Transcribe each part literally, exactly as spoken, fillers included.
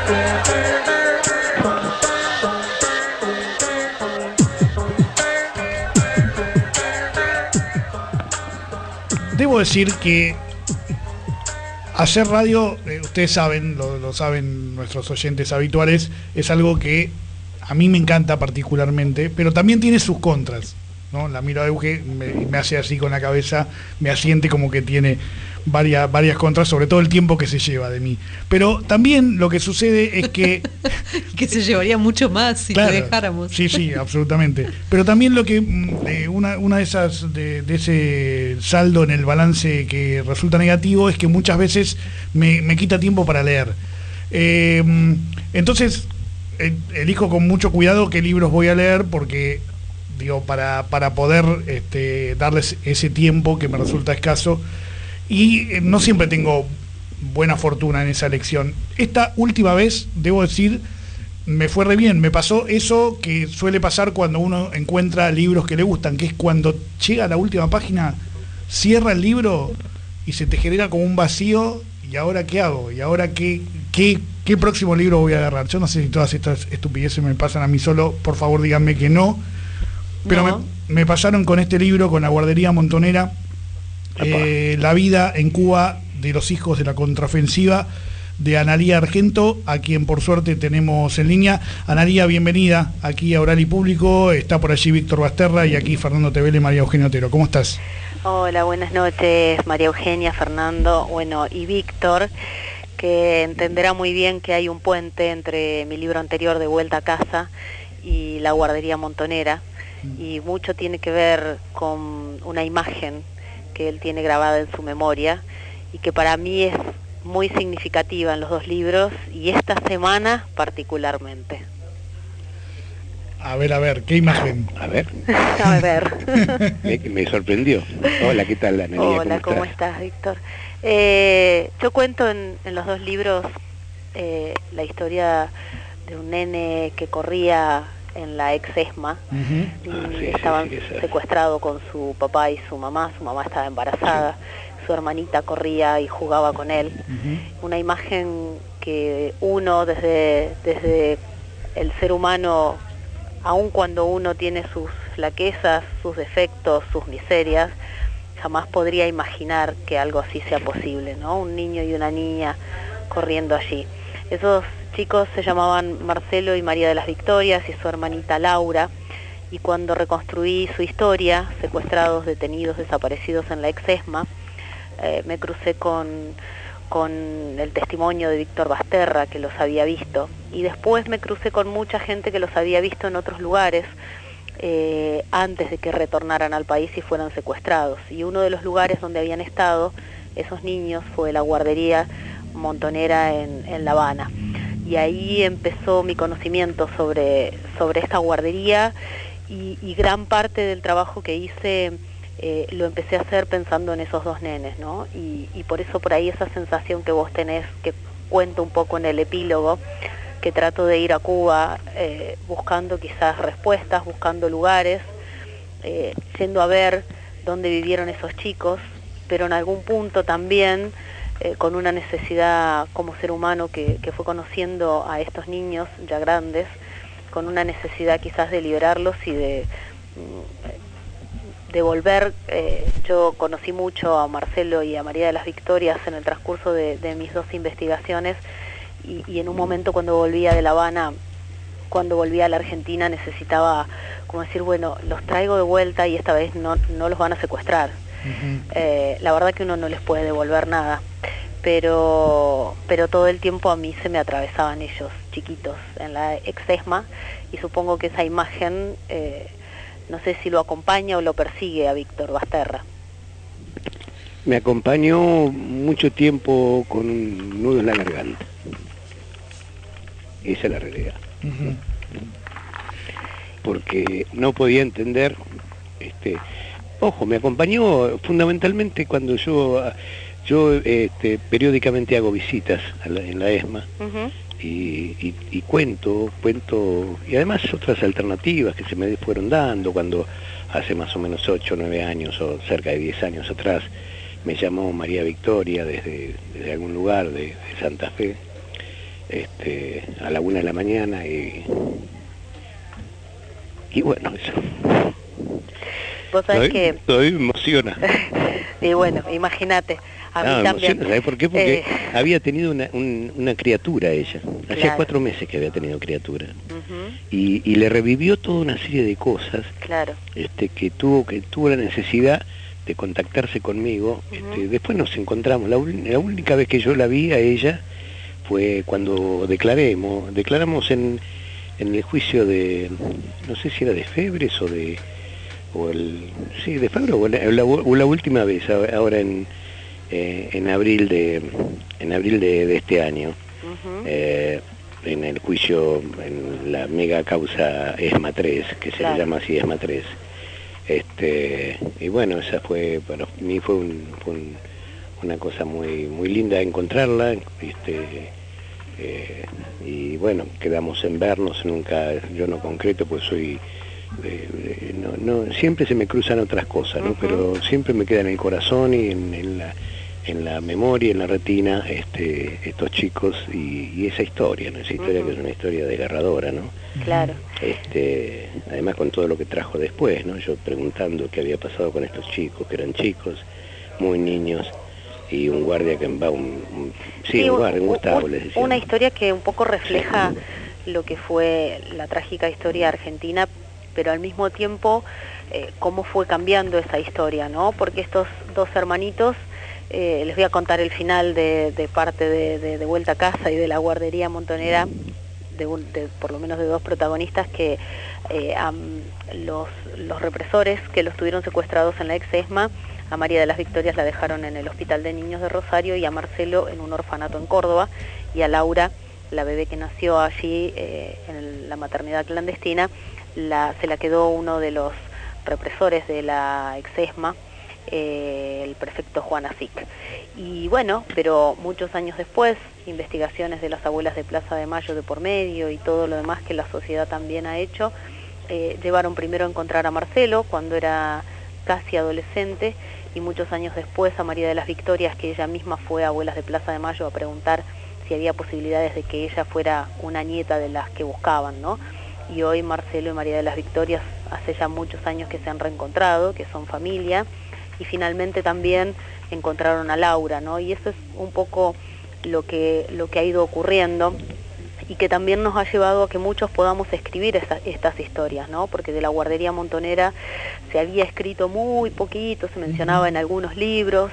Debo decir que hacer radio, eh, ustedes saben, lo, lo saben nuestros oyentes habituales, es algo que a mí me encanta particularmente, pero también tiene sus contras, ¿no? La miro a Euge, me, me hace así con la cabeza, me asiente como que tiene varias, varias contras, sobre todo el tiempo que se lleva de mí. Pero también lo que sucede es que... que se llevaría mucho más si claro, te dejáramos. Sí, sí, absolutamente. Pero también lo que eh, una, una de esas de, de ese saldo en el balance que resulta negativo es que muchas veces me, me quita tiempo para leer. Eh, entonces eh, elijo con mucho cuidado qué libros voy a leer porque digo para, para poder este, darles ese tiempo que me resulta escaso y eh, no siempre tengo buena fortuna en esa elección. Esta última vez, debo decir, me fue re bien. Me pasó eso que suele pasar cuando uno encuentra libros que le gustan, que es cuando llega a la última página, cierra el libro y se te genera como un vacío. ¿Y ahora qué hago? ¿Y ahora qué, qué, qué próximo libro voy a agarrar? Yo no sé si todas estas estupideces me pasan a mí solo. Por favor, díganme que no. Pero no. Me, me pasaron con este libro, con La Guardería Montonera, eh, La vida en Cuba de los hijos de la contraofensiva, de Analía Argento, a quien por suerte tenemos en línea. Analía, bienvenida aquí a Oral y Público. Está por allí Víctor Basterra y aquí Fernando Tevele y María Eugenia Otero. ¿Cómo estás? Hola, buenas noches, María Eugenia, Fernando, bueno, y Víctor, que entenderá muy bien que hay un puente entre mi libro anterior, De Vuelta a Casa, y La Guardería Montonera, y mucho tiene que ver con una imagen que él tiene grabada en su memoria y que para mí es muy significativa en los dos libros y esta semana particularmente. A ver, a ver, ¿qué imagen? A ver. A ver. me, me sorprendió. Hola, ¿qué tal, Analía? Hola, ¿cómo, ¿cómo estás? estás, Víctor? Eh, yo cuento en, en los dos libros eh, la historia de un nene que corría en la ex ESMA. Uh-huh. ah, sí, Estaban sí, sí, secuestrados con su papá y su mamá. Su mamá estaba embarazada. Sí. Su hermanita corría y jugaba con él. Uh-huh. Una imagen que uno desde, desde el ser humano, aun cuando uno tiene sus flaquezas, sus defectos, sus miserias, jamás podría imaginar que algo así sea posible, ¿no? Un niño y una niña corriendo allí. Esos chicos se llamaban Marcelo y María de las Victorias y su hermanita Laura, y cuando reconstruí su historia, secuestrados, detenidos, desaparecidos en la ex ESMA, eh, me crucé con, con el testimonio de Víctor Basterra, que los había visto, y después me crucé con mucha gente que los había visto en otros lugares, eh, antes de que retornaran al país y fueran secuestrados. Y uno de los lugares donde habían estado esos niños fue la guardería Montonera en, en La Habana. Y ahí empezó mi conocimiento sobre, sobre esta guardería y, y gran parte del trabajo que hice eh, lo empecé a hacer pensando en esos dos nenes, ¿no? Y, y por eso por ahí esa sensación que vos tenés, que cuento un poco en el epílogo, que trato de ir a Cuba eh, buscando quizás respuestas, buscando lugares, eh, yendo a ver dónde vivieron esos chicos, pero en algún punto también eh, con una necesidad como ser humano que, que fue conociendo a estos niños ya grandes, con una necesidad quizás de liberarlos y de, de volver. Eh, yo conocí mucho a Marcelo y a María de las Victorias en el transcurso de, de mis dos investigaciones, y, y en un momento cuando volvía de La Habana, cuando volvía a la Argentina, necesitaba como decir, bueno, los traigo de vuelta y esta vez no, no los van a secuestrar. Uh-huh. eh, la verdad que uno no les puede devolver nada, pero pero todo el tiempo a mí se me atravesaban ellos, chiquitos, en la ex ESMA, y supongo que esa imagen, eh, no sé si lo acompaña o lo persigue a Víctor Basterra. Me acompañó mucho tiempo con un nudo en la garganta. Esa es la realidad. Uh-huh. Porque no podía entender, este, ojo, me acompañó fundamentalmente cuando yo, yo este, periódicamente hago visitas a la, en la ESMA. Uh-huh. Y, y, y cuento, cuento, y además otras alternativas que se me fueron dando cuando hace más o menos ocho o nueve años o cerca de diez años atrás me llamó María Victoria desde, desde algún lugar de, de Santa Fe este, a la una de la mañana y, y bueno, eso. Vos sabés que... Todavía me emociona. Y bueno, imagínate, a mí No, también. emociona, ¿sabés por qué? Porque Eh, había tenido una, un- una criatura ella. Hacía Claro. cuatro meses que había tenido criatura. ujú, Y, y le revivió toda una serie de cosas claro, este, que tuvo que tuvo la necesidad de contactarse conmigo. Este, Ujú. después nos encontramos. La, ul- la única vez que yo la vi a ella fue cuando declaremos, declaramos en, en el juicio de, no sé si era de Febres o de, o el, sí, de Febres o la, la- o la última vez, ahora en, eh, en abril de, en abril de, de este año. ujú, Eh, en el juicio, en la mega causa ESMA tres, que se Claro. le llama así ESMA tres. Este, y bueno, esa fue, para mí fue, un, fue un- una cosa muy muy linda encontrarla, este, eh, y bueno, quedamos en vernos, nunca, yo no concreto, pues soy, eh, eh, no, no, siempre se me cruzan otras cosas, ¿no? Ujú. Pero siempre me queda en el corazón y en, en la en la memoria, en la retina, este, estos chicos y, y esa historia, ¿no? Esa historia Ujú. que es una historia desgarradora, ¿no? claro. Este, además con todo lo que trajo después, ¿no? Yo preguntando qué había pasado con estos chicos, que eran chicos, muy niños, y un guardia que va, un, un- sí, Sí, un guardia, un un- Gustavo, un- les decía. Una historia que un poco refleja lo que fue la trágica historia argentina, pero al mismo tiempo eh, cómo fue cambiando esa historia, ¿no? Porque estos dos hermanitos, eh, les voy a contar el final de, de parte de, de, de Vuelta a Casa y de la guardería montonera, de, un, de por lo menos de dos protagonistas que eh, am, los, los represores que los tuvieron secuestrados en la ex ESMA, a María de las Victorias la dejaron en el Hospital de Niños de Rosario y a Marcelo en un orfanato en Córdoba, y a Laura, la bebé que nació allí eh, en la maternidad clandestina, la, se la quedó uno de los represores de la ex ESMA, eh, el prefecto Juan Asic. Y bueno, pero muchos años después, investigaciones de las abuelas de Plaza de Mayo de por medio y todo lo demás que la sociedad también ha hecho, eh, llevaron primero a encontrar a Marcelo cuando era casi adolescente, y muchos años después a María de las Victorias, que ella misma fue a Abuelas de Plaza de Mayo a preguntar si había posibilidades de que ella fuera una nieta de las que buscaban, ¿no? Y hoy Marcelo y María de las Victorias hace ya muchos años que se han reencontrado, que son familia, y finalmente también encontraron a Laura, ¿no? Y eso es un poco lo que, lo que ha ido ocurriendo, y que también nos ha llevado a que muchos podamos escribir esta, estas historias, ¿no? Porque de la guardería montonera se había escrito muy poquito, se mencionaba en algunos libros,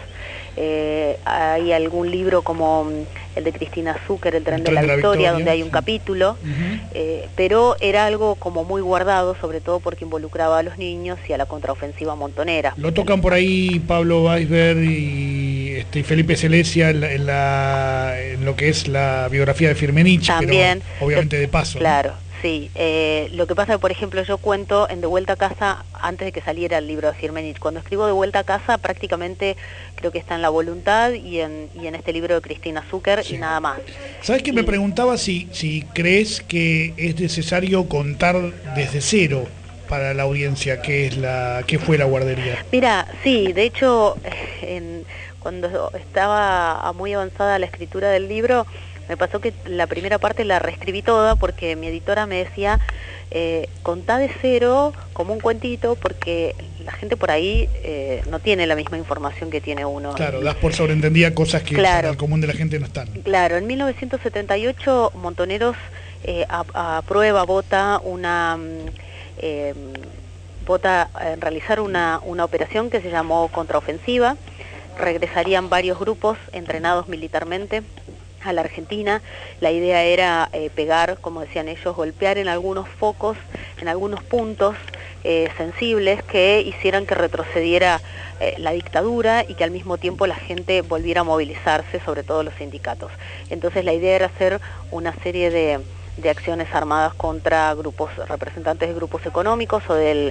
eh, hay algún libro como el de Cristina Zucker, El tren, El de, tren la de la Victoria, Victoria, donde hay un sí. capítulo, Ujú. eh, pero era algo como muy guardado, sobre todo porque involucraba a los niños y a la contraofensiva montonera. Lo tocan por ahí Pablo Weisberg y, este, y Felipe Celesia en, la- en, la- en lo que es la biografía de Firmenich, También, pero obviamente lo- de paso. ¿no? Claro, sí. Eh, lo que pasa que, por ejemplo, yo cuento en De Vuelta a Casa, antes de que saliera el libro de Firmenich, cuando escribo De Vuelta a Casa, prácticamente creo que está en La Voluntad y en, y en este libro de Cristina Zucker, Sí. y nada más. ¿Sabes que me Y- preguntaba si, si crees que es necesario contar desde cero para la audiencia qué es la qué fue la guardería? Mira, sí, de hecho, en- cuando estaba muy avanzada la escritura del libro, me pasó que la primera parte la reescribí toda porque mi editora me decía, eh, contá de cero como un cuentito, porque la gente por ahí eh, no tiene la misma información que tiene uno. Claro, Y- das por sobreentendida cosas que Claro. para el común de la gente no están. Claro, en mil novecientos setenta y ocho Montoneros eh, a- aprueba, vota una mm, eh, vota eh, realizar una, una operación que se llamó contraofensiva. Regresarían varios grupos entrenados militarmente a la Argentina. La idea era eh, pegar, como decían ellos, golpear en algunos focos, en algunos puntos eh, sensibles que hicieran que retrocediera eh, la dictadura y que al mismo tiempo la gente volviera a movilizarse, sobre todo los sindicatos. Entonces la idea era hacer una serie de, de acciones armadas contra grupos, representantes de grupos económicos o del,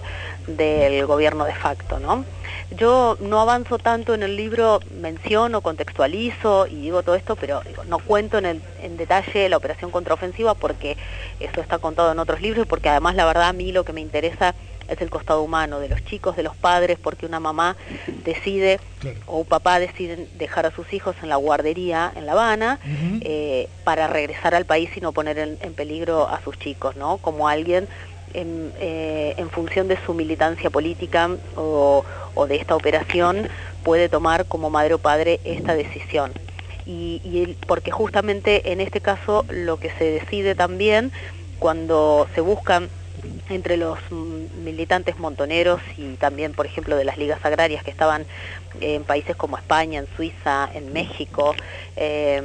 del gobierno de facto, ¿no? Yo no avanzo tanto en el libro, menciono, contextualizo y digo todo esto, pero digo, no cuento en, el, en detalle la operación contraofensiva porque eso está contado en otros libros y porque además la verdad a mí lo que me interesa es el costado humano de los chicos, de los padres, porque una mamá decide, claro, o un papá decide dejar a sus hijos en la guardería en La Habana, uh-huh, eh, para regresar al país y no poner en, en peligro a sus chicos, ¿no? Como alguien en, eh, en función de su militancia política o, o de esta operación puede tomar como madre o padre esta decisión. Y, y porque justamente en este caso lo que se decide también cuando se buscan entre los militantes montoneros y también, por ejemplo, de las ligas agrarias que estaban en países como España, en Suiza, en México, eh,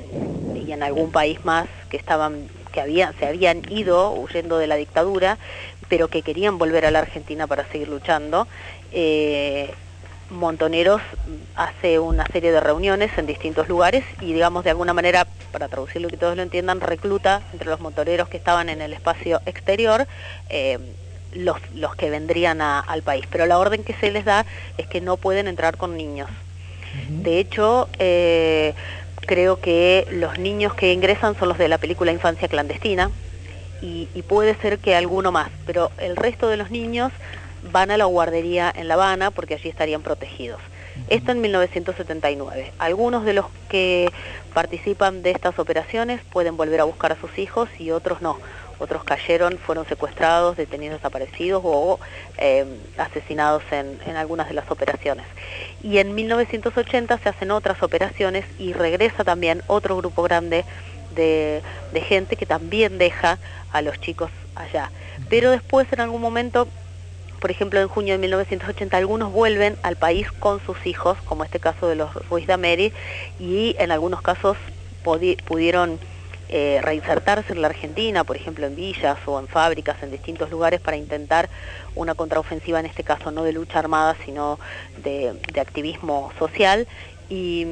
y en algún país más que estaban, que habían, se habían ido huyendo de la dictadura, pero que querían volver a la Argentina para seguir luchando. Eh, Montoneros hace una serie de reuniones en distintos lugares y, digamos, de alguna manera, para traducirlo y que todos lo entiendan, recluta entre los montoneros que estaban en el espacio exterior eh, los, los que vendrían a, al país. Pero la orden que se les da es que no pueden entrar con niños. Uh-huh. De hecho, eh, creo que los niños que ingresan son los de la película Infancia Clandestina y, y puede ser que alguno más, pero el resto de los niños van a la guardería en La Habana porque allí estarían protegidos. Esto en mil novecientos setenta y nueve. Algunos de los que participan de estas operaciones pueden volver a buscar a sus hijos y otros no. Otros cayeron, fueron secuestrados, detenidos, desaparecidos o eh, asesinados en, en algunas de las operaciones. Y en mil novecientos ochenta se hacen otras operaciones y regresa también otro grupo grande de, de gente que también deja a los chicos allá. Pero después, en algún momento, por ejemplo, en junio de mil novecientos ochenta, algunos vuelven al país con sus hijos, como este caso de los Ruiz de Ameri, y en algunos casos pudieron eh, reinsertarse en la Argentina, por ejemplo, en villas o en fábricas, en distintos lugares, para intentar una contraofensiva, en este caso no de lucha armada, sino de, de activismo social, y,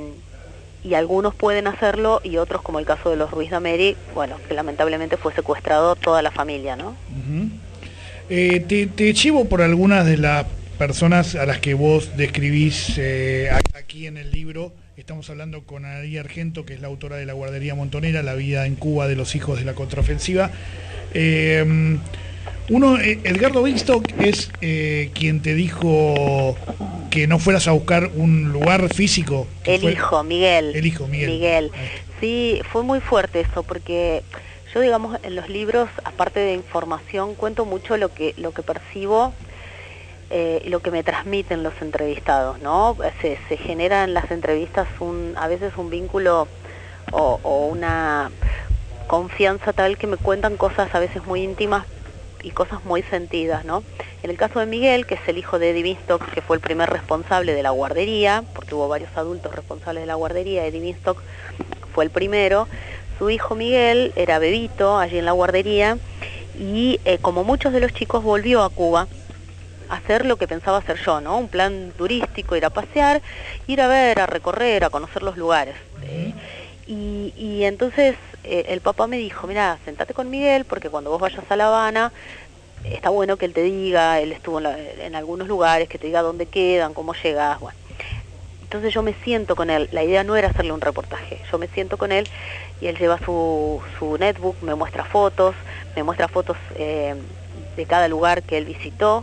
y algunos pueden hacerlo, y otros, como el caso de los Ruiz de Ameri, bueno, que lamentablemente fue secuestrado toda la familia, ¿no? Uh-huh. Eh, te, te chivo por algunas de las personas a las que vos describís eh, aquí en el libro. Estamos hablando con Analía Argento, que es la autora de La Guardería Montonera, la vida en Cuba de los hijos de la contraofensiva. Eh, uno, eh, Edgardo Winstock es eh, quien te dijo que no fueras a buscar un lugar físico. El fue... hijo, Miguel. El hijo, Miguel. Miguel. Sí, fue muy fuerte eso, porque yo, digamos, en los libros, aparte de información, cuento mucho lo que, lo que percibo eh, y lo que me transmiten los entrevistados, ¿no? Se, se genera en las entrevistas un, a veces un vínculo o, o una confianza tal que me cuentan cosas a veces muy íntimas y cosas muy sentidas, ¿no? En el caso de Miguel, que es el hijo de Eddie Winstock, que fue el primer responsable de la guardería, porque hubo varios adultos responsables de la guardería, Eddie Winstock fue el primero. Su hijo Miguel era bebito allí en la guardería y eh, como muchos de los chicos volvió a Cuba a hacer lo que pensaba hacer yo, ¿no? Un plan turístico, ir a pasear, ir a ver, a recorrer, a conocer los lugares. Eh, y, y entonces eh, el papá me dijo, mira, sentate con Miguel porque cuando vos vayas a La Habana está bueno que él te diga, él estuvo en, la, en algunos lugares, que te diga dónde quedan, cómo llegas, bueno. Entonces yo me siento con él, la idea no era hacerle un reportaje, yo me siento con él y él lleva su, su netbook, me muestra fotos, me muestra fotos eh, de cada lugar que él visitó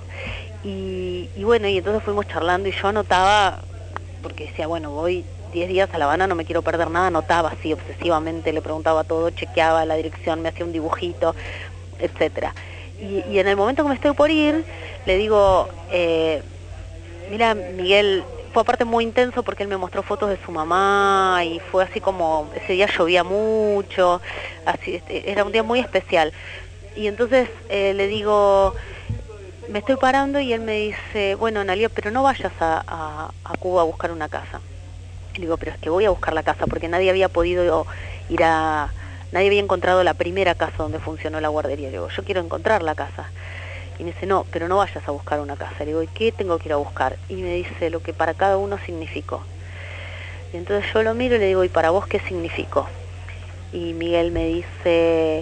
y, y bueno, y entonces fuimos charlando y yo anotaba, porque decía, bueno, voy diez días a La Habana, no me quiero perder nada, anotaba así obsesivamente, le preguntaba todo, chequeaba la dirección, me hacía un dibujito, etcétera. Y, y en el momento que me estoy por ir, le digo, eh, mira, Miguel, fue aparte muy intenso porque él me mostró fotos de su mamá y fue así como, ese día llovía mucho, así, era un día muy especial. Y entonces eh, le digo, me estoy parando y él me dice, bueno, Analía, pero no vayas a, a, a Cuba a buscar una casa. Y le digo, pero es que voy a buscar la casa porque nadie había podido ir a, nadie había encontrado la primera casa donde funcionó la guardería. Le digo, yo quiero encontrar la casa. Y me dice, no, pero no vayas a buscar una casa. Le digo, ¿y qué tengo que ir a buscar? Y me dice, lo que para cada uno significó. Y entonces yo lo miro y le digo, ¿y para vos qué significó? Y Miguel me dice,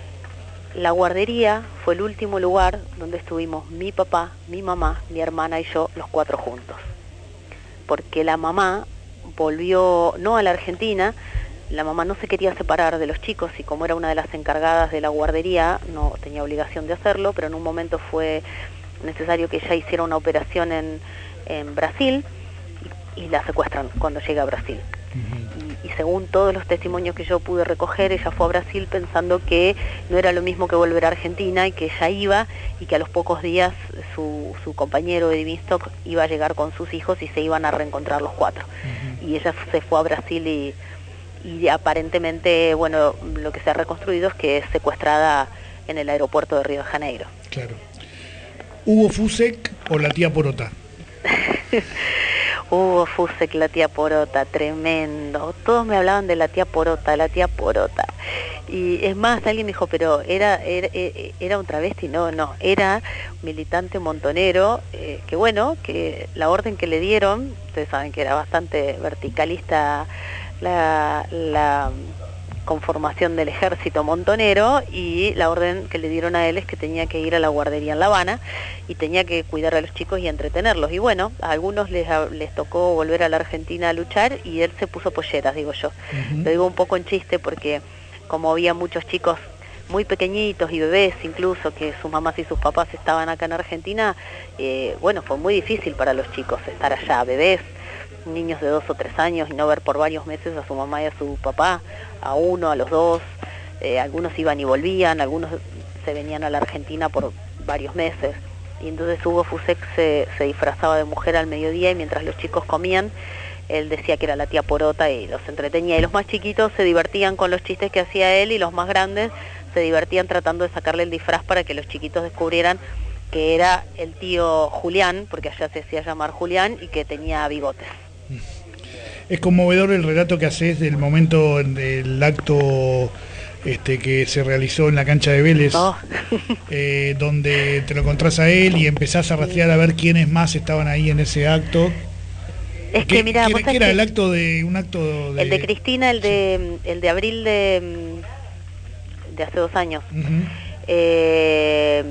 la guardería fue el último lugar donde estuvimos mi papá, mi mamá, mi hermana y yo, los cuatro juntos. Porque la mamá volvió, no a la Argentina, la mamá no se quería separar de los chicos y como era una de las encargadas de la guardería, no tenía obligación de hacerlo, pero en un momento fue necesario que ella hiciera una operación en, en Brasil y, y la secuestran cuando llega a Brasil. Y, y según todos los testimonios que yo pude recoger, ella fue a Brasil pensando que no era lo mismo que volver a Argentina y que ella iba y que a los pocos días su, su compañero Eddie Binstock iba a llegar con sus hijos y se iban a reencontrar los cuatro. Uh-huh. Y ella se fue a Brasil y, y aparentemente, bueno, lo que se ha reconstruido es que es secuestrada en el aeropuerto de Río de Janeiro. Claro. ¿Hugo Fusek o la tía Porota? Hugo Fusek, la tía Porota, tremendo. Todos me hablaban de la tía Porota, la tía Porota. Y es más, alguien me dijo, pero era, era, era un travesti. No, no, era militante montonero, eh, que bueno, que la orden que le dieron, ustedes saben que era bastante verticalista la... la conformación del ejército montonero, y la orden que le dieron a él es que tenía que ir a la guardería en La Habana y tenía que cuidar a los chicos y entretenerlos. Y bueno, a algunos les, les tocó volver a la Argentina a luchar y él se puso polleras, digo yo. Uh-huh. Lo digo un poco en chiste porque como había muchos chicos muy pequeñitos y bebés incluso, que sus mamás y sus papás estaban acá en Argentina, eh, bueno, fue muy difícil para los chicos estar allá, bebés, niños de dos o tres años, y no ver por varios meses a su mamá y a su papá, a uno, a los dos, eh, algunos iban y volvían, algunos se venían a la Argentina por varios meses, y entonces Hugo Fusek se, se disfrazaba de mujer al mediodía y mientras los chicos comían, él decía que era la tía Porota y los entretenía, y los más chiquitos se divertían con los chistes que hacía él y los más grandes se divertían tratando de sacarle el disfraz para que los chiquitos descubrieran que era el tío Julián, porque allá se hacía llamar Julián y que tenía bigotes. Es conmovedor el relato que haces del momento del acto este, que se realizó en la cancha de Vélez, oh. eh, donde te lo encontrás a él y empezás a rastrear a ver quiénes más estaban ahí en ese acto. Es que mira, ¿qué, ¿qué era el acto de un acto de... El de Cristina, el de sí. el de abril de, de hace dos años. Uh-huh. eh,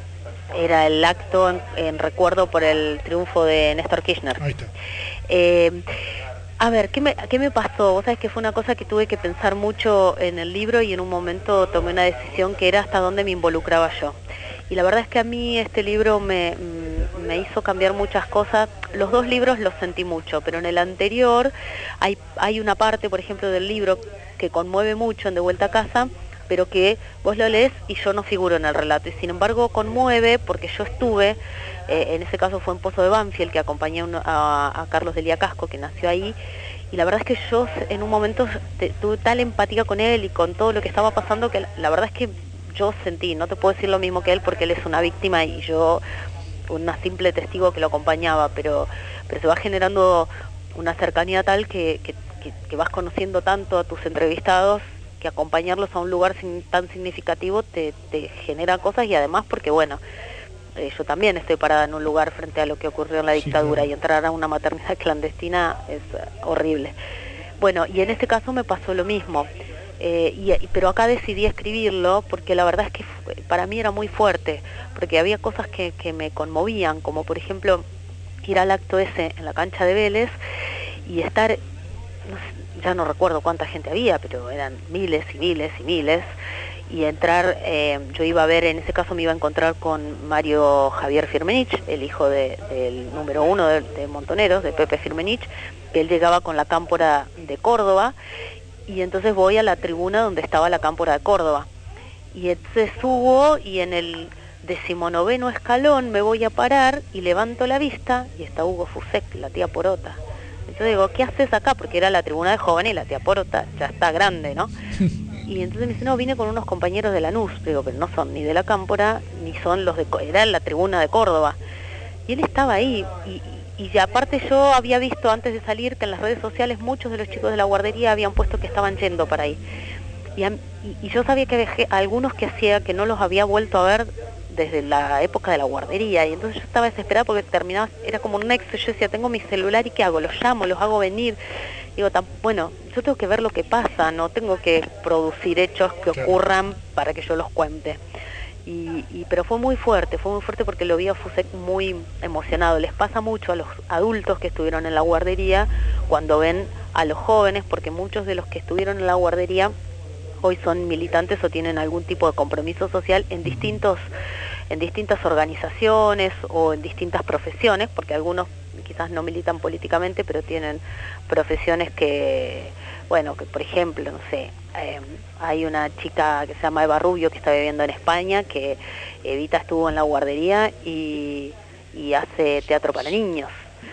era el acto en, en recuerdo por el triunfo de Néstor Kirchner. Ahí está. Eh, a ver, ¿qué me, ¿qué me pasó? Vos sabés que fue una cosa que tuve que pensar mucho en el libro y en un momento tomé una decisión que era hasta dónde me involucraba yo. Y la verdad es que a mí este libro me, me hizo cambiar muchas cosas. Los dos libros los sentí mucho, pero en el anterior hay, hay una parte, por ejemplo, del libro que conmueve mucho en De Vuelta a Casa, pero que vos lo lees y yo no figuro en el relato, y sin embargo conmueve porque yo estuve, eh, en ese caso fue en Pozo de Banfield, que acompañé a, a, a Carlos Delia Casco, que nació ahí, y la verdad es que yo en un momento te, tuve tal empatía con él y con todo lo que estaba pasando, que la, la verdad es que yo sentí, no te puedo decir lo mismo que él porque él es una víctima y yo una simple testigo que lo acompañaba, pero, pero se va generando una cercanía tal que, que, que, que vas conociendo tanto a tus entrevistados, que acompañarlos a un lugar sin, tan significativo te, te genera cosas, y además porque, bueno, eh, yo también estoy parada en un lugar frente a lo que ocurrió en la dictadura, sí, claro. Y entrar a una maternidad clandestina es uh, horrible. Bueno, y en este caso me pasó lo mismo, eh, y, y, pero acá decidí escribirlo porque la verdad es que fue, para mí era muy fuerte, porque había cosas que, que me conmovían, como por ejemplo ir al acto ese en la cancha de Vélez y estar... No sé, ya no recuerdo cuánta gente había, pero eran miles y miles y miles, y entrar, eh, yo iba a ver, en ese caso me iba a encontrar con Mario Javier Firmenich, el hijo de, del número uno de, de Montoneros, de Pepe Firmenich, que él llegaba con la cámpora de Córdoba, y entonces voy a la tribuna donde estaba la cámpora de Córdoba, y entonces subo, y en el decimonoveno escalón me voy a parar, y levanto la vista, y está Hugo Fusek, la tía Porota. Yo digo, ¿qué haces acá? Porque era la tribuna de jóvenes y la tía Porota ya está grande, ¿no? Y entonces me dice, no, vine con unos compañeros de Lanús. Digo, pero no son ni de la cámpora, ni son los de... Era la tribuna de Córdoba. Y él estaba ahí. Y, y, y aparte yo había visto antes de salir que en las redes sociales muchos de los chicos de la guardería habían puesto que estaban yendo para ahí. Y, y, y yo sabía que había algunos que hacía que no los había vuelto a ver desde la época de la guardería, y entonces yo estaba desesperada porque terminaba, era como un nexo. Yo decía, tengo mi celular y ¿qué hago? Los llamo, los hago venir. Digo, tan, bueno, yo tengo que ver lo que pasa, no tengo que producir hechos que claro. ocurran para que yo los cuente. Y, y, pero fue muy fuerte, fue muy fuerte porque lo vi a Fusek muy emocionado. Les pasa mucho a los adultos que estuvieron en la guardería cuando ven a los jóvenes, porque muchos de los que estuvieron en la guardería hoy son militantes o tienen algún tipo de compromiso social en distintos en distintas organizaciones o en distintas profesiones, porque algunos quizás no militan políticamente, pero tienen profesiones que, bueno, que por ejemplo, no sé, eh, hay una chica que se llama Eva Rubio que está viviendo en España, que Evita estuvo en la guardería y, y hace teatro para niños,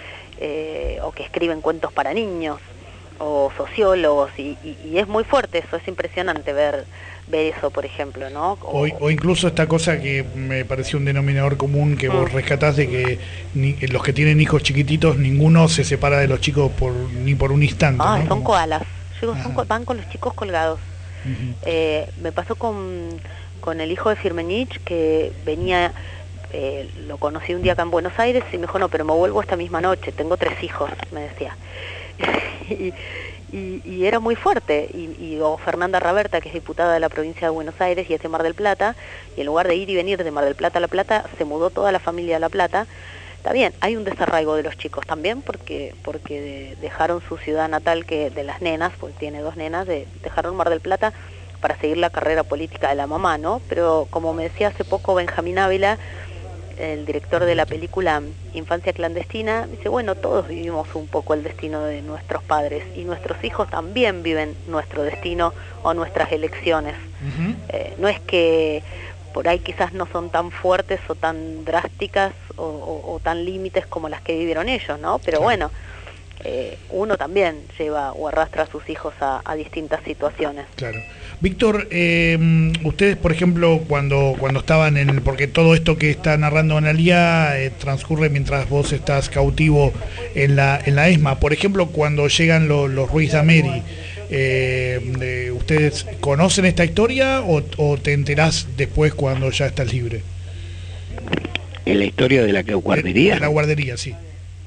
eh, o que escriben cuentos para niños, o sociólogos, y, y, y es muy fuerte eso, es impresionante ver ver eso, por ejemplo, ¿no? O, o, o incluso esta cosa que me pareció un denominador común que mm. vos rescatás, de que ni, los que tienen hijos chiquititos, ninguno se separa de los chicos por ni por un instante. Ah, ¿no? son koalas, Yo, son, van con los chicos colgados. Uh-huh. eh, me pasó con, con el hijo de Firmenich, que venía, eh, lo conocí un día acá en Buenos Aires, y me dijo, no, pero me vuelvo esta misma noche, tengo tres hijos, me decía. y, Y, y era muy fuerte, y, y o Fernanda Raberta, que es diputada de la provincia de Buenos Aires y es de Mar del Plata, y en lugar de ir y venir de Mar del Plata a La Plata, se mudó toda la familia a La Plata. Está bien, hay un desarraigo de los chicos también, porque porque de, dejaron su ciudad natal, que de las nenas, porque tiene dos nenas, de, dejaron Mar del Plata para seguir la carrera política de la mamá, ¿no? Pero como me decía hace poco Benjamín Ávila, el director de la película Infancia Clandestina, dice, bueno, todos vivimos un poco el destino de nuestros padres, y nuestros hijos también viven nuestro destino o nuestras elecciones. Uh-huh. Eh, no es que por ahí quizás no son tan fuertes o tan drásticas o, o, o tan límites como las que vivieron ellos, ¿no? Pero claro. bueno, eh, uno también lleva o arrastra a sus hijos a, a distintas situaciones. Claro. Víctor, eh, ustedes, por ejemplo, cuando cuando estaban en el, porque todo esto que está narrando Analía eh, transcurre mientras vos estás cautivo en la en la ESMA. Por ejemplo, cuando llegan lo, los Ruiz Ameri, eh, eh, ¿ustedes conocen esta historia o, o te enterás después cuando ya estás libre? ¿En la historia de la guardería? De la guardería, sí.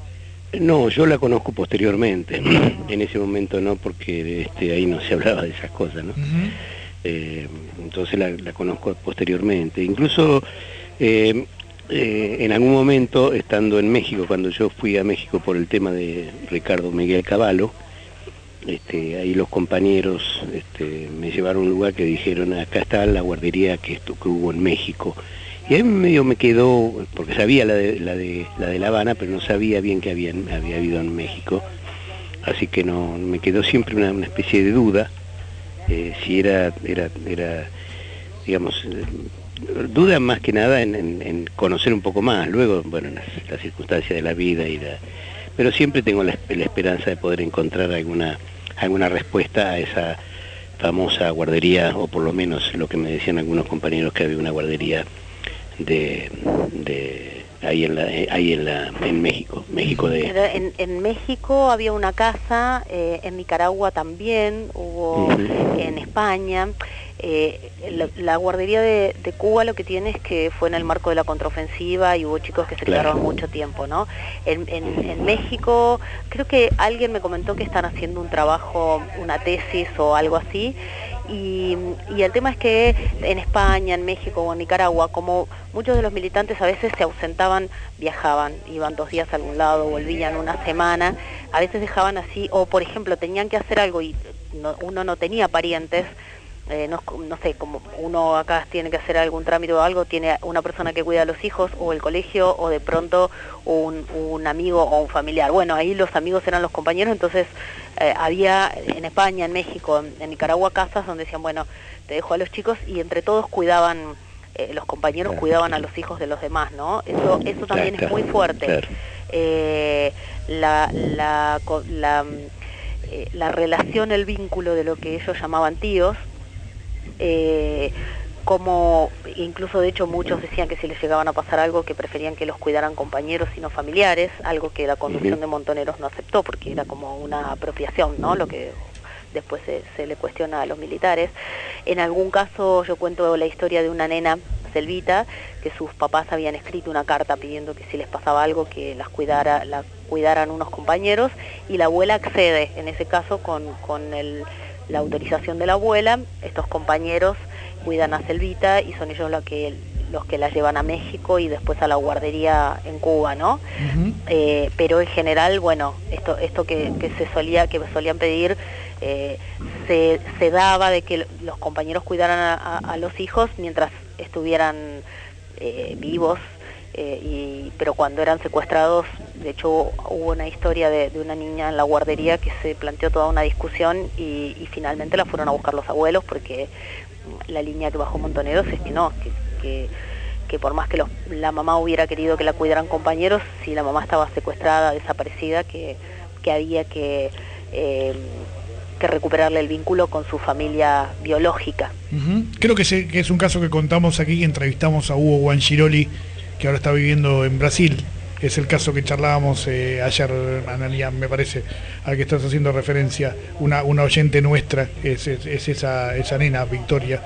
No, yo la conozco posteriormente. En ese momento no, porque este, ahí no se hablaba de esas cosas, ¿no? Uh-huh. eh, entonces la, la conozco posteriormente. Incluso eh, eh, en algún momento, estando en México, cuando yo fui a México por el tema de Ricardo Miguel Cavallo, este, ahí los compañeros este, me llevaron a un lugar que dijeron, acá está la guardería que, esto, que hubo en México. Y ahí medio me quedó, porque sabía la de la de la de La Habana, pero no sabía bien que había, había habido en México, así que no me quedó siempre una, una especie de duda, eh, si era, era, era, digamos, eh, duda más que nada en, en, en conocer un poco más, luego, bueno, las, las circunstancias de la vida, y la, pero siempre tengo la, la esperanza de poder encontrar alguna, alguna respuesta a esa famosa guardería, o por lo menos lo que me decían algunos compañeros, que había una guardería de, de ahí en la ahí en la en México México de en, en México había una casa, eh, en Nicaragua también hubo, uh-huh. en España, eh, la, la guardería de, de Cuba lo que tiene es que fue en el marco de la contraofensiva y hubo chicos que se claro. quedaron mucho tiempo, ¿no? En, en, en México creo que alguien me comentó que están haciendo un trabajo, una tesis o algo así. Y, y el tema es que en España, en México o en Nicaragua, como muchos de los militantes a veces se ausentaban, viajaban, iban dos días a algún lado, volvían una semana, a veces dejaban así, o por ejemplo tenían que hacer algo y no, uno no tenía parientes, eh, no, no sé, como uno acá tiene que hacer algún trámite o algo, tiene una persona que cuida a los hijos, o el colegio, o de pronto un, un amigo o un familiar. Bueno, ahí los amigos eran los compañeros, entonces eh, había en España, en México, en, en Nicaragua casas donde decían, bueno, te dejo a los chicos, y entre todos cuidaban, eh, los compañeros claro. cuidaban a los hijos de los demás, ¿no? Eso, eso también claro. es muy fuerte. Claro. Eh, la, la, la, eh, la relación, el vínculo de lo que ellos llamaban tíos, Eh, como incluso de hecho muchos decían que si les llegaban a pasar algo, que preferían que los cuidaran compañeros y no familiares, algo que la conducción uh-huh. de Montoneros no aceptó porque era como una apropiación, ¿no? Lo que después se, se le cuestiona a los militares. En algún caso yo cuento la historia de una nena, Selvita, que sus papás habían escrito una carta pidiendo que si les pasaba algo que las cuidara, la cuidaran unos compañeros, y la abuela accede en ese caso con, con el la autorización de la abuela. Estos compañeros cuidan a Selvita y son ellos los que los que la llevan a México y después a la guardería en Cuba, ¿no? Uh-huh. Eh, pero en general, bueno, esto esto que, que se solía que solían pedir eh, se, se daba de que los compañeros cuidaran a, a, a los hijos mientras estuvieran eh, vivos, eh, y, pero cuando eran secuestrados, de hecho hubo una historia de, de una niña en la guardería que se planteó toda una discusión y, y finalmente la fueron a buscar los abuelos porque la línea que bajó Montoneros es que no, que, que, que por más que los, la mamá hubiera querido que la cuidaran compañeros, si la mamá estaba secuestrada, desaparecida, que, que había que, eh, que recuperarle el vínculo con su familia biológica. Uh-huh. Creo que, se, que es un caso que contamos aquí, que entrevistamos a Hugo Guangiroli, que ahora está viviendo en Brasil. Es el caso que charlábamos eh, ayer, Analia, me parece, al que estás haciendo referencia, una, una oyente nuestra, es, es, es esa, esa nena, Victoria.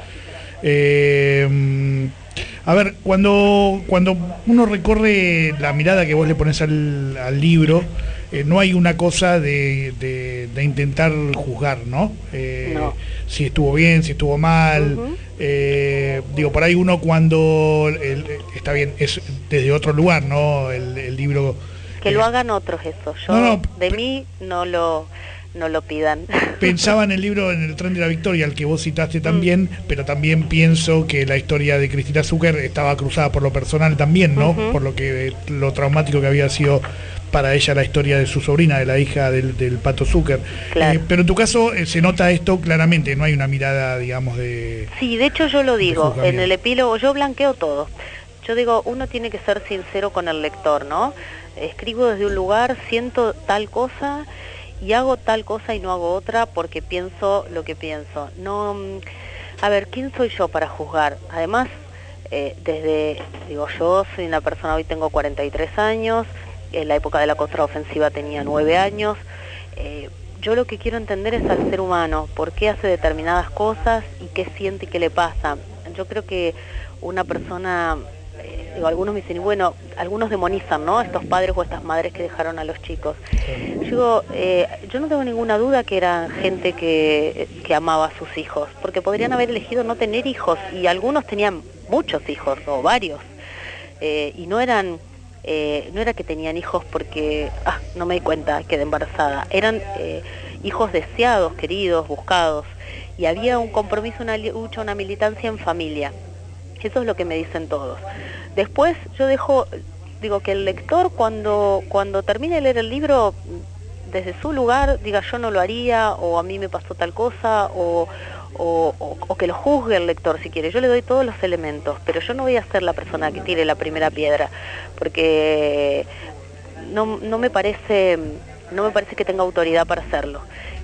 Eh, a ver, cuando, cuando uno recorre la mirada que vos le pones al, al libro, eh, no hay una cosa de, de, de intentar juzgar, ¿no? Eh, no. Si estuvo bien, si estuvo mal. Uh-huh. Eh, digo, por ahí uno cuando el, está bien, es desde otro lugar, ¿no? El, el libro que eh, lo hagan otros, eso. Yo no, no, de mí no lo no lo pidan. Pensaba en el libro, en El tren de la victoria, al que vos citaste también, mm. pero también pienso que la historia de Cristina Zucker estaba cruzada por lo personal también, ¿no? Uh-huh. Por lo que lo traumático que había sido para ella la historia de su sobrina, de la hija del, del Pato Zucker. Claro. Eh, pero en tu caso eh, se nota esto claramente, no hay una mirada, digamos, de... Sí, de hecho yo lo digo, en el epílogo yo blanqueo todo. Yo digo, uno tiene que ser sincero con el lector, ¿no? Escribo desde un lugar, siento tal cosa y hago tal cosa y no hago otra porque pienso lo que pienso. No, a ver, ¿quién soy yo para juzgar? Además, eh, desde, digo, yo soy una persona, hoy tengo cuarenta y tres años, en la época de la contraofensiva tenía nueve años, eh, yo lo que quiero entender es al ser humano, por qué hace determinadas cosas y qué siente y qué le pasa. Yo creo que una persona, eh, digo, algunos me dicen, bueno, algunos demonizan, ¿no? Estos padres o estas madres que dejaron a los chicos. Yo digo, eh, yo no tengo ninguna duda que eran gente que, que amaba a sus hijos, porque podrían haber elegido no tener hijos, y algunos tenían muchos hijos, o varios, eh, y no eran... Eh, no era que tenían hijos porque, ah, no me di cuenta, quedé embarazada. Eran eh, hijos deseados, queridos, buscados. Y había un compromiso, una lucha, una militancia en familia. Eso es lo que me dicen todos. Después yo dejo, digo, que el lector cuando, cuando termine de leer el libro, desde su lugar, diga yo no lo haría, o a mí me pasó tal cosa, o... O, o, o que lo juzgue el lector si quiere. Yo le doy todos los elementos, pero yo no voy a ser la persona que tire la primera piedra, porque no, no me parece no me parece que tenga autoridad para hacerlo,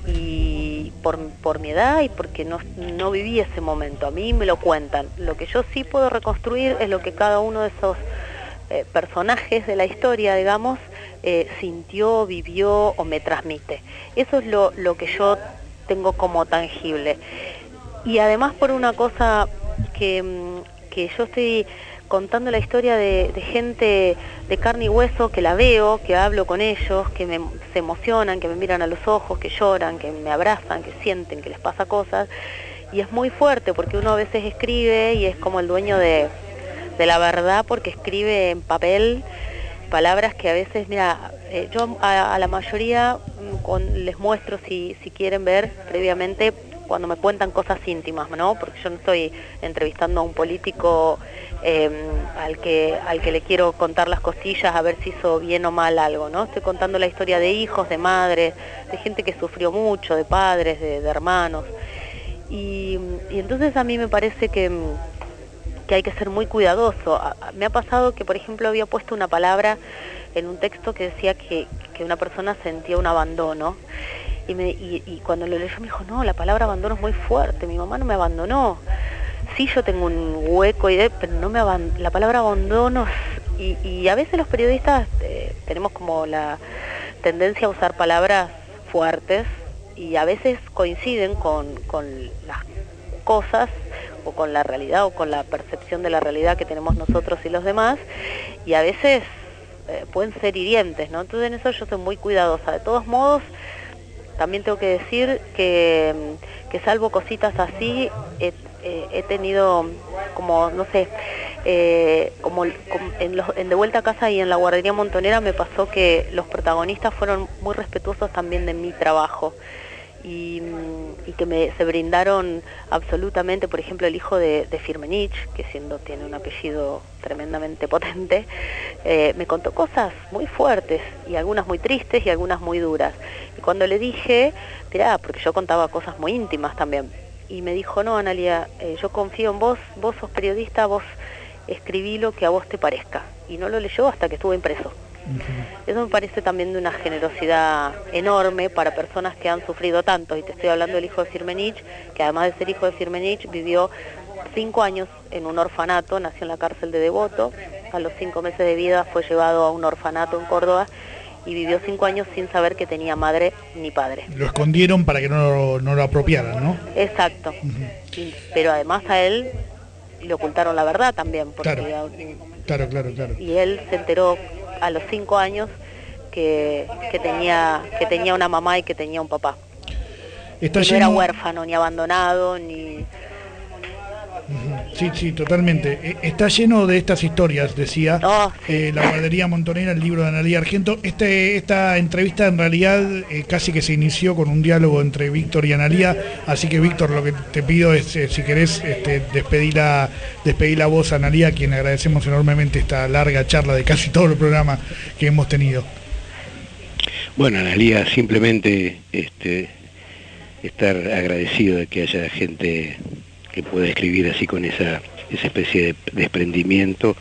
y por, por mi edad y porque no, no viví ese momento. A mí me lo cuentan. Lo que yo sí puedo reconstruir es lo que cada uno de esos eh, personajes de la historia, digamos, eh, sintió, vivió o me transmite. Eso es lo, lo que yo tengo como tangible. Y además por una cosa que, que yo estoy contando la historia de, de gente de carne y hueso, que la veo, que hablo con ellos, que me, se emocionan, que me miran a los ojos, que lloran, que me abrazan, que sienten, que les pasa cosas, y es muy fuerte porque uno a veces escribe y es como el dueño de, de la verdad, porque escribe en papel palabras que a veces, mira, eh, yo a, a la mayoría con, les muestro si, si quieren ver previamente cuando me cuentan cosas íntimas, ¿no? Porque yo no estoy entrevistando a un político eh, al que al que le quiero contar las costillas a ver si hizo bien o mal algo, ¿no? Estoy contando la historia de hijos, de madres, de gente que sufrió mucho, de padres, de, de hermanos. Y, y entonces a mí me parece que, que hay que ser muy cuidadoso. Me ha pasado que, por ejemplo, había puesto una palabra en un texto que decía que, que una persona sentía un abandono. Y, me, y, y cuando lo leyó me dijo, no, la palabra abandono es muy fuerte, mi mamá no me abandonó. Sí, yo tengo un hueco, y de, pero no me aban, la palabra abandono, y, y a veces los periodistas eh, tenemos como la tendencia a usar palabras fuertes, y a veces coinciden con, con las cosas, o con la realidad, o con la percepción de la realidad que tenemos nosotros y los demás, y a veces eh, pueden ser hirientes, ¿no? Entonces en eso yo soy muy cuidadosa. De todos modos, también tengo que decir que, que salvo cositas así, he, he tenido como, no sé, eh, como, como en, los, en De Vuelta a Casa y en La Guardería Montonera me pasó que los protagonistas fueron muy respetuosos también de mi trabajo. Y, y que me, se brindaron absolutamente, por ejemplo, el hijo de, de Firmenich, que siendo tiene un apellido tremendamente potente, eh, me contó cosas muy fuertes, y algunas muy tristes y algunas muy duras. Y cuando le dije, mirá, porque yo contaba cosas muy íntimas también, y me dijo, no, Analia, eh, yo confío en vos, vos sos periodista, vos escribí lo que a vos te parezca. Y no lo leyó hasta que estuvo impreso. Eso me parece también de una generosidad enorme para personas que han sufrido tanto, y te estoy hablando del hijo de Firmenich, que además de ser hijo de Firmenich vivió cinco años en un orfanato, nació en la cárcel de Devoto, a los cinco meses de vida fue llevado a un orfanato en Córdoba y vivió cinco años sin saber que tenía madre ni padre. Lo escondieron para que no, no lo apropiaran, ¿no? Exacto. Uh-huh. Y, pero además a él le ocultaron la verdad también, porque claro. Claro, claro, claro. Y él se enteró a los cinco años que, que tenía que tenía una mamá y que tenía un papá. Está que lleno... no era huérfano, ni abandonado, ni... Sí, sí, totalmente. Está lleno de estas historias, decía oh, sí. eh, La Guardería Montonera, el libro de Analia Argento. Este, esta entrevista en realidad eh, casi que se inició con un diálogo entre Víctor y Analia, así que Víctor, lo que te pido es, eh, si querés, este, despedir la, despedir la voz a Analia, a quien agradecemos enormemente esta larga charla de casi todo el programa que hemos tenido. Bueno, Analia, simplemente este, estar agradecido de que haya gente que pueda escribir así con esa, esa especie de desprendimiento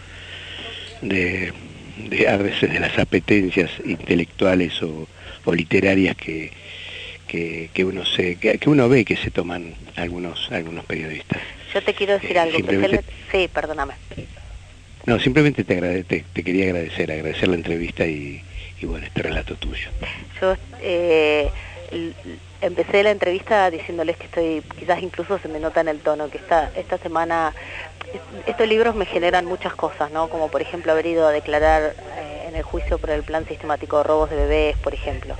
de, de a veces de las apetencias intelectuales o, o literarias que, que, que uno se que, que uno ve que se toman algunos algunos periodistas. Yo te quiero decir eh, algo. Simplemente, que sí, perdóname. No, simplemente te, agrade, te, te quería agradecer, agradecer la entrevista y, y bueno, este relato tuyo. Yo eh, empecé la entrevista diciéndoles que estoy, quizás incluso se me nota en el tono, que esta, esta semana, estos libros me generan muchas cosas, ¿no? Como por ejemplo haber ido a declarar eh, en el juicio por el plan sistemático de robos de bebés, por ejemplo.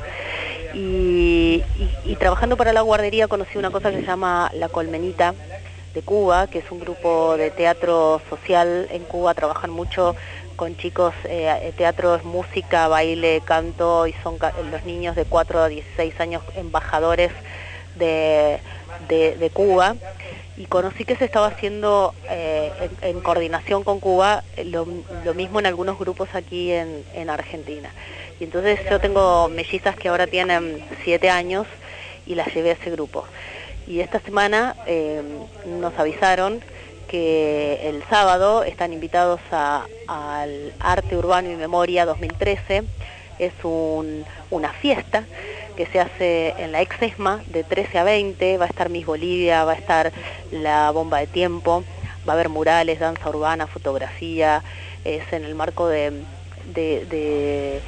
Y, y, y trabajando para la guardería conocí una cosa que se llama La Colmenita de Cuba, que es un grupo de teatro social en Cuba. Trabajan mucho con chicos, eh, teatro es música, baile, canto, y son los niños de cuatro a dieciséis años embajadores de, de, de Cuba. Y conocí que se estaba haciendo eh, en, en coordinación con Cuba lo, lo mismo en algunos grupos aquí en, en Argentina. Y entonces yo tengo mellizas que ahora tienen siete años y las llevé a ese grupo. Y esta semana eh, nos avisaron que el sábado están invitados a, al Arte Urbano y Memoria dos mil trece. Es un, una fiesta que se hace en la ex ESMA de trece a veinte. Va a estar Miss Bolivia, va a estar la Bomba de Tiempo, va a haber murales, danza urbana, fotografía. Es en el marco de, de, de,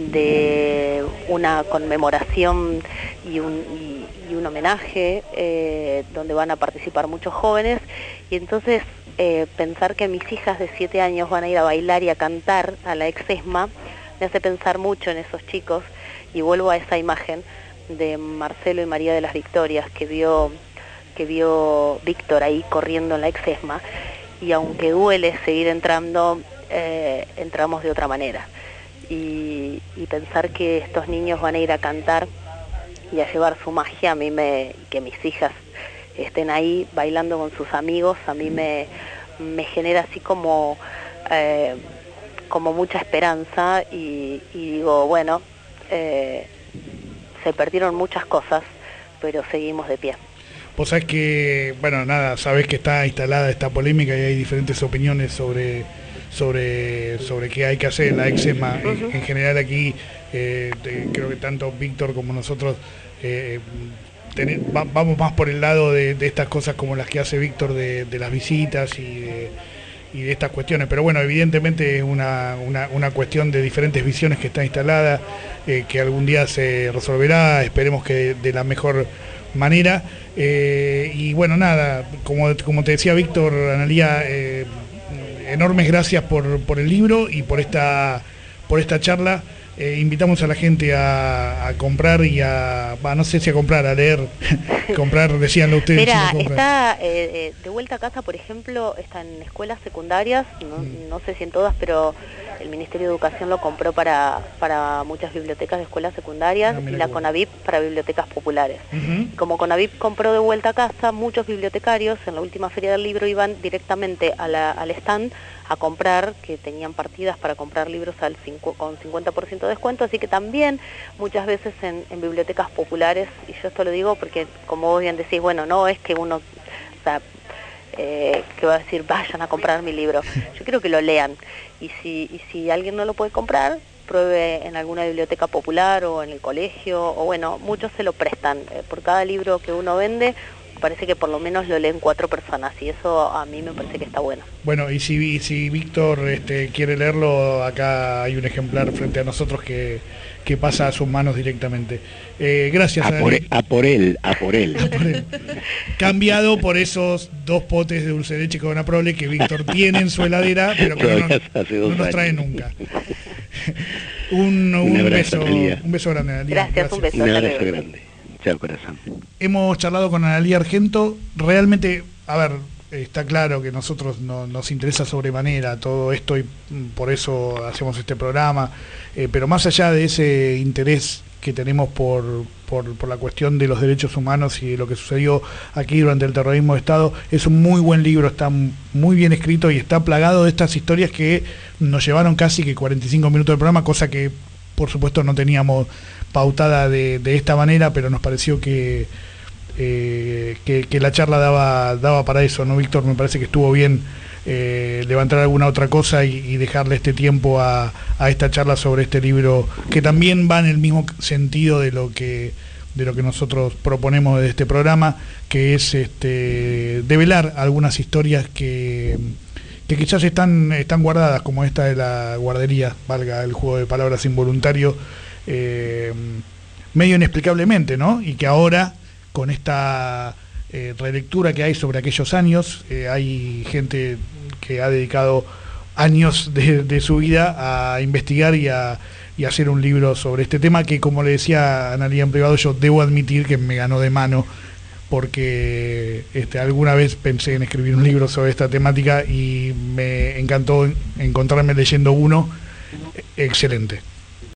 de una conmemoración y un, y, y un homenaje eh, donde van a participar muchos jóvenes. Y entonces eh, pensar que mis hijas de siete años van a ir a bailar y a cantar a la ex ESMA me hace pensar mucho en esos chicos, y vuelvo a esa imagen de Marcelo y María de las Victorias que vio, que vio Víctor ahí corriendo en la ex ESMA, y aunque duele seguir entrando, eh, entramos de otra manera. Y, y pensar que estos niños van a ir a cantar y a llevar su magia, a mí me, que mis hijas estén ahí bailando con sus amigos, a mí me, me genera así como, eh, como mucha esperanza, y, y digo, bueno, eh, se perdieron muchas cosas, pero seguimos de pie. Vos sabés que, bueno, nada, sabés que está instalada esta polémica y hay diferentes opiniones sobre sobre sobre qué hay que hacer en la ex ESMA. Uh-huh. en, en general aquí, eh, te, creo que tanto Víctor como nosotros eh, ten, va, vamos más por el lado de, de estas cosas como las que hace Víctor de, de las visitas y de, y de estas cuestiones, pero bueno, evidentemente es una, una, una cuestión de diferentes visiones que está instalada, eh, que algún día se resolverá, esperemos que de, de la mejor manera, eh, y bueno, nada, como, como te decía Víctor, Analia, eh, enormes gracias por, por el libro y por esta, por esta charla. eh, invitamos a la gente a, a comprar y a, bah, no sé si a comprar, a leer, comprar, decíanlo ustedes. Mira, si está eh, de vuelta a casa, por ejemplo, está en escuelas secundarias, no, mm. no sé si en todas, pero el Ministerio de Educación lo compró para, para muchas bibliotecas de escuelas secundarias ah, y la CONAVIP para bibliotecas populares. Uh-huh. Como CONAVIP compró de vuelta a casa, muchos bibliotecarios en la última Feria del Libro iban directamente a la, al stand a comprar, que tenían partidas para comprar libros al cinco, con cincuenta por ciento de descuento, así que también muchas veces en, en bibliotecas populares, y yo esto lo digo porque como vos bien decís, bueno, no es que uno, o sea, eh, que va a decir, vayan a comprar mi libro, yo quiero que lo lean, y si, y si alguien no lo puede comprar, pruebe en alguna biblioteca popular o en el colegio, o bueno, muchos se lo prestan, eh, por cada libro que uno vende, parece que por lo menos lo leen cuatro personas y eso a mí me parece que está bueno. Bueno, y si, y si Víctor este, quiere leerlo, acá hay un ejemplar frente a nosotros que, que pasa a sus manos directamente. Eh, gracias. A por, a por él, a por él. A por él. Cambiado por esos dos potes de dulce de leche con Aprole que Víctor tiene en su heladera, pero que no, no, no nos trae nunca. un, un, un beso, un beso grande, Analía. Gracias, gracias, un beso. Un abrazo grande. Chao, corazón. Hemos charlado con Analía Argento. Realmente, a ver, está claro que nosotros no, nos interesa sobremanera todo esto y por eso hacemos este programa, eh, pero más allá de ese interés que tenemos por, por, por la cuestión de los derechos humanos y de lo que sucedió aquí durante el terrorismo de Estado, es un muy buen libro, está muy bien escrito y está plagado de estas historias que nos llevaron casi que cuarenta y cinco minutos del programa, cosa que por supuesto no teníamos pautada de, de esta manera, pero nos pareció que, eh, que, que la charla daba, daba para eso, ¿no, Víctor? Me parece que estuvo bien eh, levantar alguna otra cosa y, y dejarle este tiempo a, a esta charla sobre este libro, que también va en el mismo sentido de lo que, de lo que nosotros proponemos de este programa, que es este, develar algunas historias que, que quizás están, están guardadas, como esta de la guardería, valga el juego de palabras involuntario, Eh, medio inexplicablemente, ¿no? Y que ahora, con esta eh, relectura que hay sobre aquellos años, eh, hay gente que ha dedicado años de, de su vida a investigar y a, y a hacer un libro sobre este tema que, como le decía a Analía en privado, yo debo admitir que me ganó de mano, porque este, alguna vez pensé en escribir un libro sobre esta temática y me encantó encontrarme leyendo uno excelente.